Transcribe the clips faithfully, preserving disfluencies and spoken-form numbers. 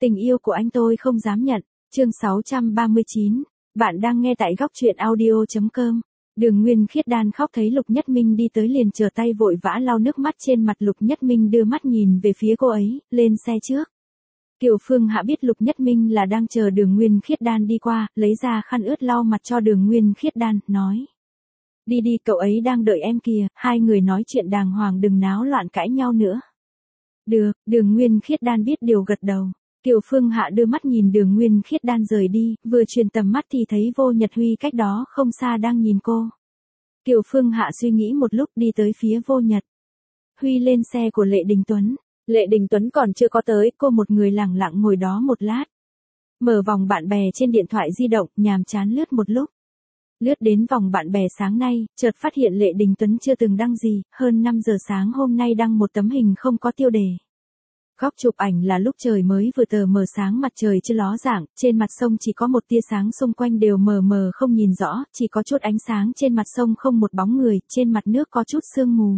Tình yêu của anh tôi không dám nhận. Chương sáu trăm ba mươi chín. Bạn đang nghe tại góc truyện audio chấm com. Đường Nguyên Khiết Đan khóc thấy Lục Nhất Minh đi tới liền trở tay vội vã lau nước mắt trên mặt. Lục Nhất Minh đưa mắt nhìn về phía cô ấy, lên xe trước. Kiều Phương Hạ biết Lục Nhất Minh là đang chờ Đường Nguyên Khiết Đan đi qua, lấy ra khăn ướt lau mặt cho Đường Nguyên Khiết Đan, nói. Đi đi, cậu ấy đang đợi em kìa, hai người nói chuyện đàng hoàng, đừng náo loạn cãi nhau nữa. Được, Đường Nguyên Khiết Đan biết điều gật đầu. Kiều Phương Hạ đưa mắt nhìn Đường Nguyên Khiết Đan rời đi, vừa truyền tầm mắt thì thấy Vô Nhật Huy cách đó không xa đang nhìn cô. Kiều Phương Hạ suy nghĩ một lúc đi tới phía Vô Nhật Huy lên xe của Lệ Đình Tuấn. Lệ Đình Tuấn còn chưa có tới, cô một người lẳng lặng ngồi đó một lát. Mở vòng bạn bè trên điện thoại di động, nhàm chán lướt một lúc. Lướt đến vòng bạn bè sáng nay, chợt phát hiện Lệ Đình Tuấn chưa từng đăng gì, hơn năm giờ sáng hôm nay đăng một tấm hình không có tiêu đề. Góc chụp ảnh là lúc trời mới vừa tờ mờ sáng, mặt trời chưa ló dạng, trên mặt sông chỉ có một tia sáng, xung quanh đều mờ mờ không nhìn rõ, chỉ có chút ánh sáng trên mặt sông, không một bóng người, trên mặt nước có chút sương mù.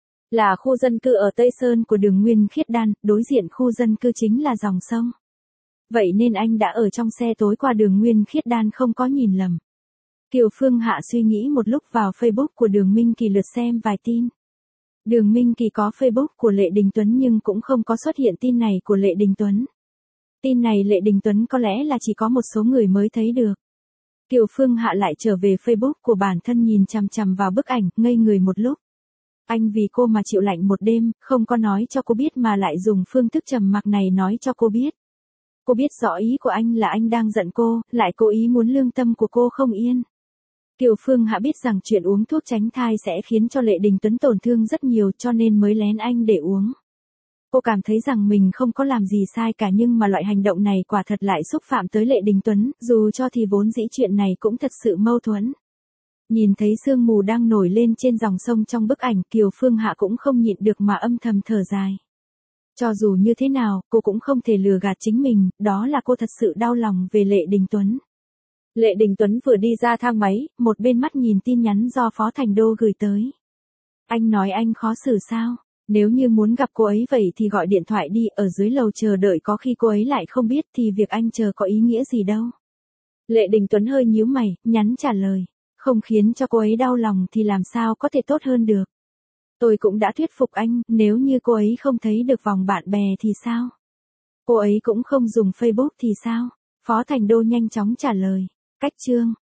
Là khu dân cư ở Tây Sơn của Đường Nguyên Khiết Đan, đối diện khu dân cư chính là dòng sông. Vậy nên anh đã ở trong xe tối qua, Đường Nguyên Khiết Đan không có nhìn lầm. Kiều Phương Hạ suy nghĩ một lúc, vào Facebook của Đường Minh Kỳ lượt xem vài tin. Đường Minh Kỳ có Facebook của Lệ Đình Tuấn nhưng cũng không có xuất hiện tin này của Lệ Đình Tuấn. Tin này Lệ Đình Tuấn có lẽ là chỉ có một số người mới thấy được. Kiều Phương Hạ lại trở về Facebook của bản thân, nhìn chằm chằm vào bức ảnh, ngây người một lúc. Anh vì cô mà chịu lạnh một đêm, không có nói cho cô biết mà lại dùng phương thức trầm mặc này nói cho cô biết. Cô biết rõ ý của anh là anh đang giận cô, lại cố ý muốn lương tâm của cô không yên. Kiều Phương Hạ biết rằng chuyện uống thuốc tránh thai sẽ khiến cho Lệ Đình Tuấn tổn thương rất nhiều, cho nên mới lén anh để uống. Cô cảm thấy rằng mình không có làm gì sai cả, nhưng mà loại hành động này quả thật lại xúc phạm tới Lệ Đình Tuấn, dù cho thì vốn dĩ chuyện này cũng thật sự mâu thuẫn. Nhìn thấy sương mù đang nổi lên trên dòng sông trong bức ảnh, Kiều Phương Hạ cũng không nhịn được mà âm thầm thở dài. Cho dù như thế nào, cô cũng không thể lừa gạt chính mình, đó là cô thật sự đau lòng về Lệ Đình Tuấn. Lệ Đình Tuấn vừa đi ra thang máy, một bên mắt nhìn tin nhắn do Phó Thành Đô gửi tới. Anh nói anh khó xử sao? Nếu như muốn gặp cô ấy vậy thì gọi điện thoại đi, ở dưới lầu chờ đợi, có khi cô ấy lại không biết thì việc anh chờ có ý nghĩa gì đâu. Lệ Đình Tuấn hơi nhíu mày, nhắn trả lời. Không khiến cho cô ấy đau lòng thì làm sao có thể tốt hơn được. Tôi cũng đã thuyết phục anh, nếu như cô ấy không thấy được vòng bạn bè thì sao? Cô ấy cũng không dùng Facebook thì sao? Phó Thành Đô nhanh chóng trả lời. Cách chương.